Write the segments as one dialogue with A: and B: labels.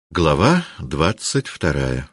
A: Глава 22.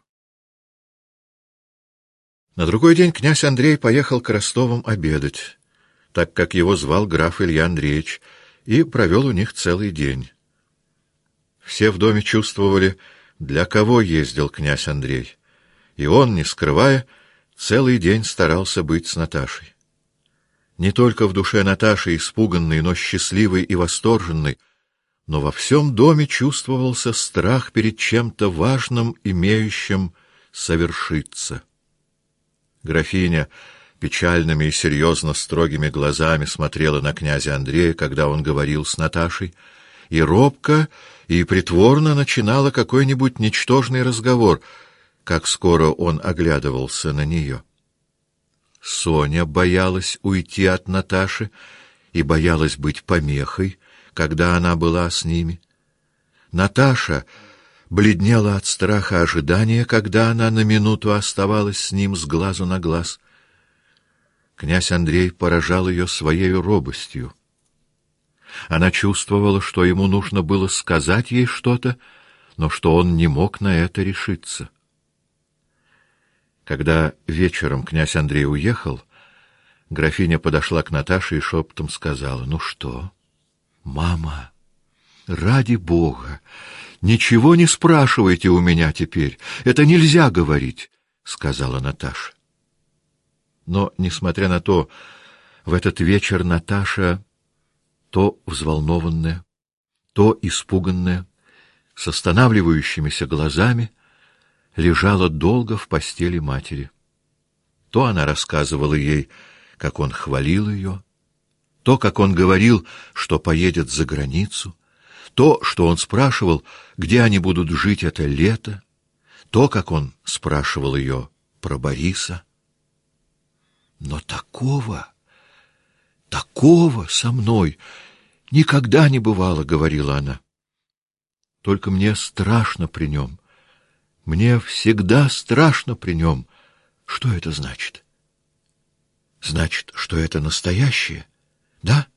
A: На другой день князь Андрей поехал к Ростовым обедать, так как его звал граф Илья Андреевич, и провел у них целый день. Все в доме чувствовали, для кого ездил князь Андрей, и он, не скрывая, целый день старался быть с Наташей. Не только в душе Наташи, испуганной, но счастливой и восторженной, но во всем доме чувствовался страх перед чем-то важным, имеющим совершиться. Графиня печальными и серьезно строгими глазами смотрела на князя Андрея, когда он говорил с Наташей, и робко и притворно начинала какой-нибудь ничтожный разговор, как скоро он оглядывался на нее. Соня боялась уйти от Наташи и боялась быть помехой, когда она была с ними. Наташа бледнела от страха ожидания, когда она на минуту оставалась с ним с глазу на глаз. Князь Андрей поражал ее своей робостью. Она чувствовала, что ему нужно было сказать ей что-то, но что он не мог на это решиться. Когда вечером князь Андрей уехал, графиня подошла к Наташе и шепотом сказала: «Ну что?» «Мама, ради Бога, ничего не спрашивайте у меня теперь. Это нельзя говорить», — сказала Наташа. Но, несмотря на то, в этот вечер Наташа, то взволнованная, то испуганная, с останавливающимися глазами, лежала долго в постели матери. То она рассказывала ей, как он хвалил ее, то, как он говорил, что поедет за границу, то, что он спрашивал, где они будут жить это лето, то, как он спрашивал ее про Бориса. Но такого со мной никогда не бывало, — говорила она. Только мне страшно при нем. Мне всегда страшно при нем. Что это значит? Значит, что это настоящее? Да?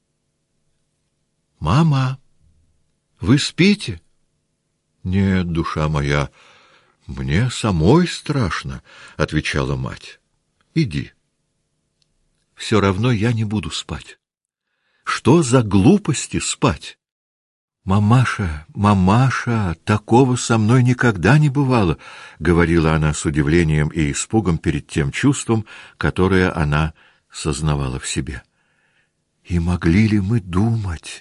A: Мама, вы спите? Нет, душа моя, мне самой страшно, — отвечала мать. Иди. Все равно я не буду спать. Что за глупости спать? Мамаша, мамаша, такого со мной никогда не бывало, — говорила она с удивлением и испугом перед тем чувством, которое она сознавала в себе. И могли ли мы думать?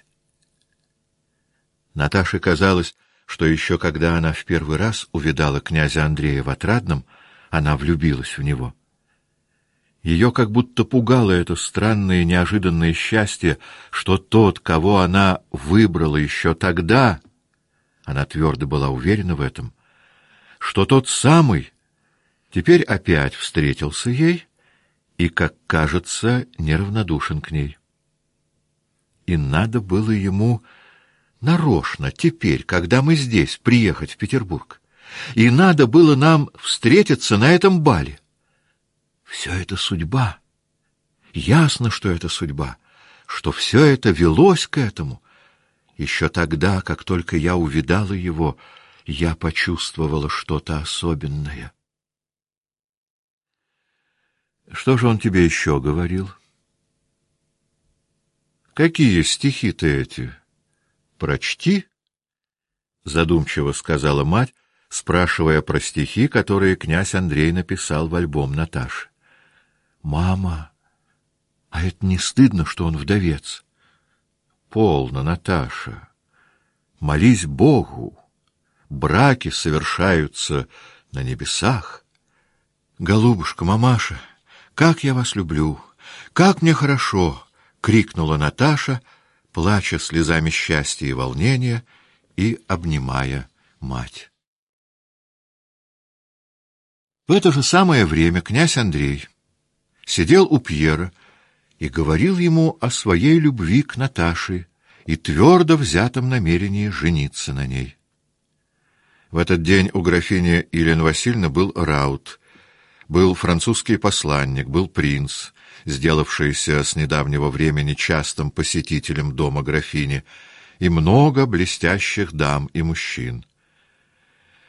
A: Наташе казалось, что еще когда она в первый раз увидала князя Андрея в Отрадном, она влюбилась в него. Ее как будто пугало это странное неожиданное счастье, что тот, кого она выбрала еще тогда, она твердо была уверена в этом, что тот самый теперь опять встретился ей и, как кажется, неравнодушен к ней. И надо было ему нарочно теперь, когда мы здесь, приехать в Петербург. И надо было нам встретиться на этом бале. Все это судьба. Ясно, что это судьба, что все это велось к этому. Еще тогда, как только я увидала его, я почувствовала что-то особенное. Что же он тебе еще говорил? Какие стихи-то эти? Прочти, — задумчиво сказала мать, спрашивая про стихи, которые князь Андрей написал в альбом Наташи. Мама, а это не стыдно, что он вдовец? Полно, Наташа. Молись Богу. Браки совершаются на небесах. Голубушка, мамаша, как я вас люблю, как мне хорошо! — крикнула Наташа, плача слезами счастья и волнения и обнимая мать. В это же самое время князь Андрей сидел у Пьера и говорил ему о своей любви к Наташе и твердо взятом намерении жениться на ней. В этот день у графини Елены Васильевны был раут, был французский посланник, был принц, сделавшийся с недавнего времени частым посетителем дома графини, и много блестящих дам и мужчин.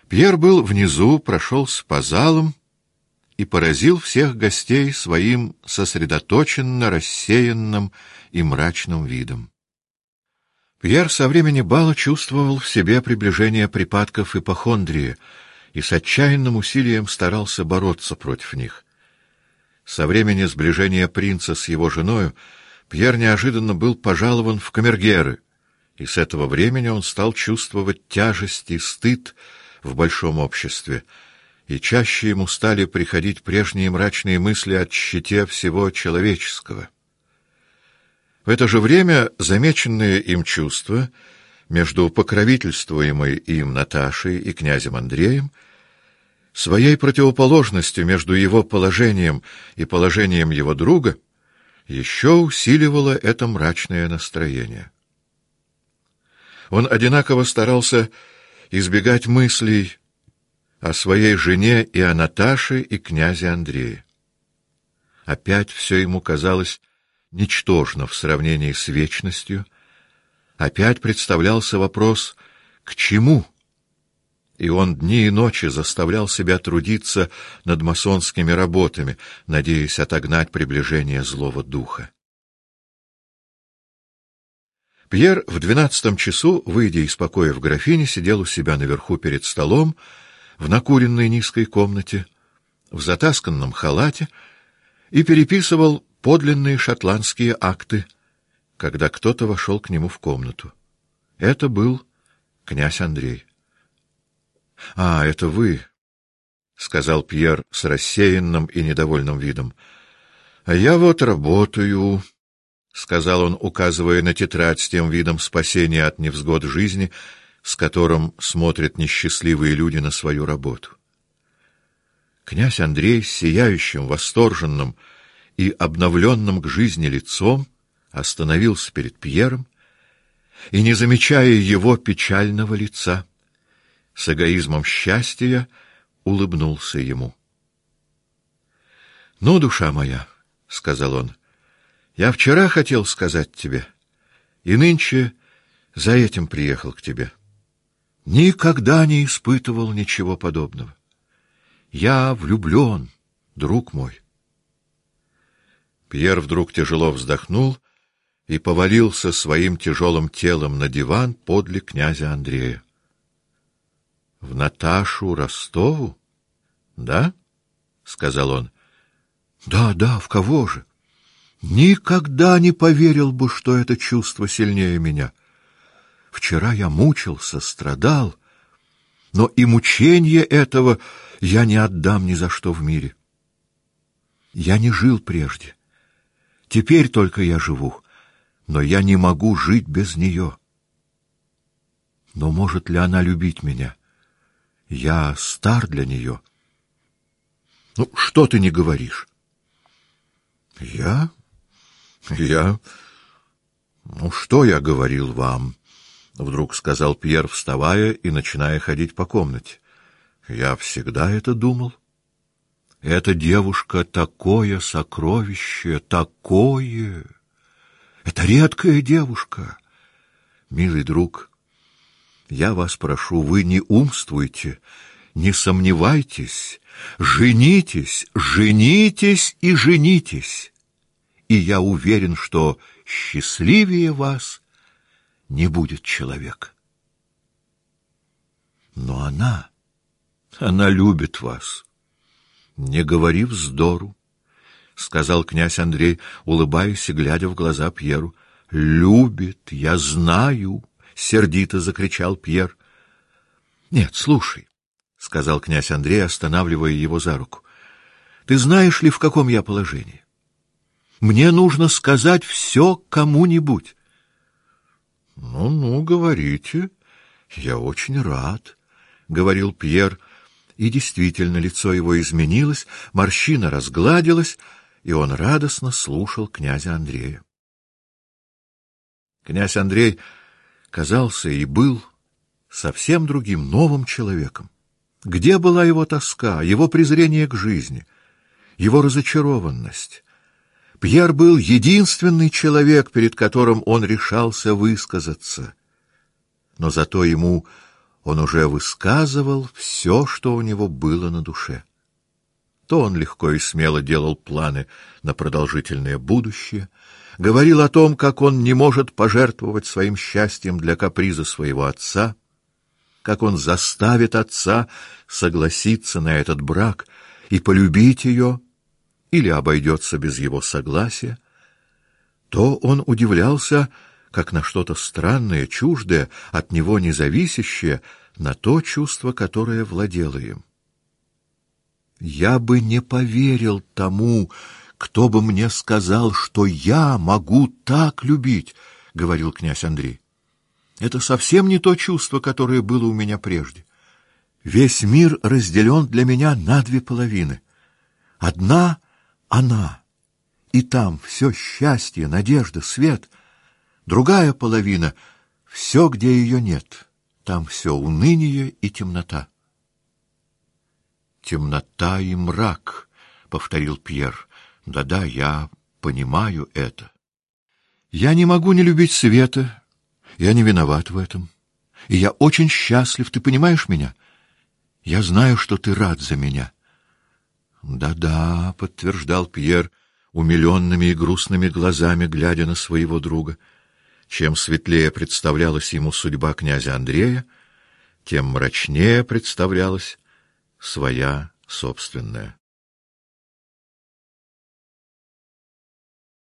A: Пьер был внизу, прошелся по залам и поразил всех гостей своим сосредоточенно рассеянным и мрачным видом. Пьер со времени бала чувствовал в себе приближение припадков ипохондрии и с отчаянным усилием старался бороться против них. Со времени сближения принца с его женою Пьер неожиданно был пожалован в камергеры, и с этого времени он стал чувствовать тяжесть и стыд в большом обществе, и чаще ему стали приходить прежние мрачные мысли о тщете всего человеческого. В это же время замеченные им чувства между покровительствуемой им Наташей и князем Андреем, своей противоположностью между его положением и положением его друга, еще усиливало это мрачное настроение. Он одинаково старался избегать мыслей о своей жене и о Наташе и князе Андрее. Опять все ему казалось ничтожно в сравнении с вечностью, опять представлялся вопрос «к чему?», и он дни и ночи заставлял себя трудиться над масонскими работами, надеясь отогнать приближение злого духа. Пьер в 12 часу, выйдя из покоев графини, сидел у себя наверху перед столом, в накуренной низкой комнате, в затасканном халате, и переписывал подлинные шотландские акты, когда кто-то вошел к нему в комнату. Это был князь Андрей. — А, это вы, — сказал Пьер с рассеянным и недовольным видом. — А я вот работаю, — сказал он, указывая на тетрадь с тем видом спасения от невзгод жизни, с которым смотрят несчастливые люди на свою работу. Князь Андрей с сияющим, восторженным и обновленным к жизни лицом остановился перед Пьером и, не замечая его печального лица, с эгоизмом счастья улыбнулся ему. — Ну, душа моя, — сказал он, — я вчера хотел сказать тебе, и нынче за этим приехал к тебе. Никогда не испытывал ничего подобного. Я влюблен, друг мой. Пьер вдруг тяжело вздохнул и повалился своим тяжелым телом на диван подле князя Андрея. — В Наташу Ростову? — Да? — сказал он. — Да, да, в кого же? Никогда не поверил бы, что это чувство сильнее меня. Вчера я мучился, страдал, но и мучение этого я не отдам ни за что в мире. Я не жил прежде. Теперь только я живу, но я не могу жить без нее. Но может ли она любить меня? Я стар для нее. Ну, что ты не говоришь? Я? Ну, что я говорил вам? Вдруг сказал Пьер, вставая и начиная ходить по комнате. Я всегда это думал. Эта девушка такое сокровище, такое. Это редкая девушка. Милый друг, я вас прошу, вы не умствуйте, не сомневайтесь, женитесь, женитесь и женитесь. И я уверен, что счастливее вас не будет человека. Но она любит вас. Не говори вздору, — сказал князь Андрей, улыбаясь и глядя в глаза Пьеру. — Любит, я знаю, — сердито закричал Пьер. — Нет, слушай, — сказал князь Андрей, останавливая его за руку. — Ты знаешь ли, в каком я положении? Мне нужно сказать все кому-нибудь. — Ну, говорите. Я очень рад, — говорил Пьер. И действительно, лицо его изменилось, морщина разгладилась, и он радостно слушал князя Андрея. Князь Андрей казался и был совсем другим, новым человеком. Где была его тоска, его презрение к жизни, его разочарованность? Пьер был единственный человек, перед которым он решался высказаться. Но зато ему он уже высказывал все, что у него было на душе. То он легко и смело делал планы на продолжительное будущее, говорил о том, как он не может пожертвовать своим счастьем для каприза своего отца, как он заставит отца согласиться на этот брак и полюбить ее, или обойдется без его согласия, то он удивлялся, как на что-то странное, чуждое, от него независящее, на то чувство, которое владело им. «Я бы не поверил тому, кто бы мне сказал, что я могу так любить», — говорил князь Андрей. «Это совсем не то чувство, которое было у меня прежде. Весь мир разделен для меня на две половины. Одна — она, и там все счастье, надежда, свет. Другая половина — все, где ее нет, там все уныние и темнота». «Темнота и мрак», — повторил Пьер. «Да-да, я понимаю это. Я не могу не любить света, я не виноват в этом. И я очень счастлив, ты понимаешь меня? Я знаю, что ты рад за меня». «Да-да», — подтверждал Пьер, умиленными и грустными глазами глядя на своего друга. Чем светлее представлялась ему судьба князя Андрея, тем мрачнее представлялась своя собственная.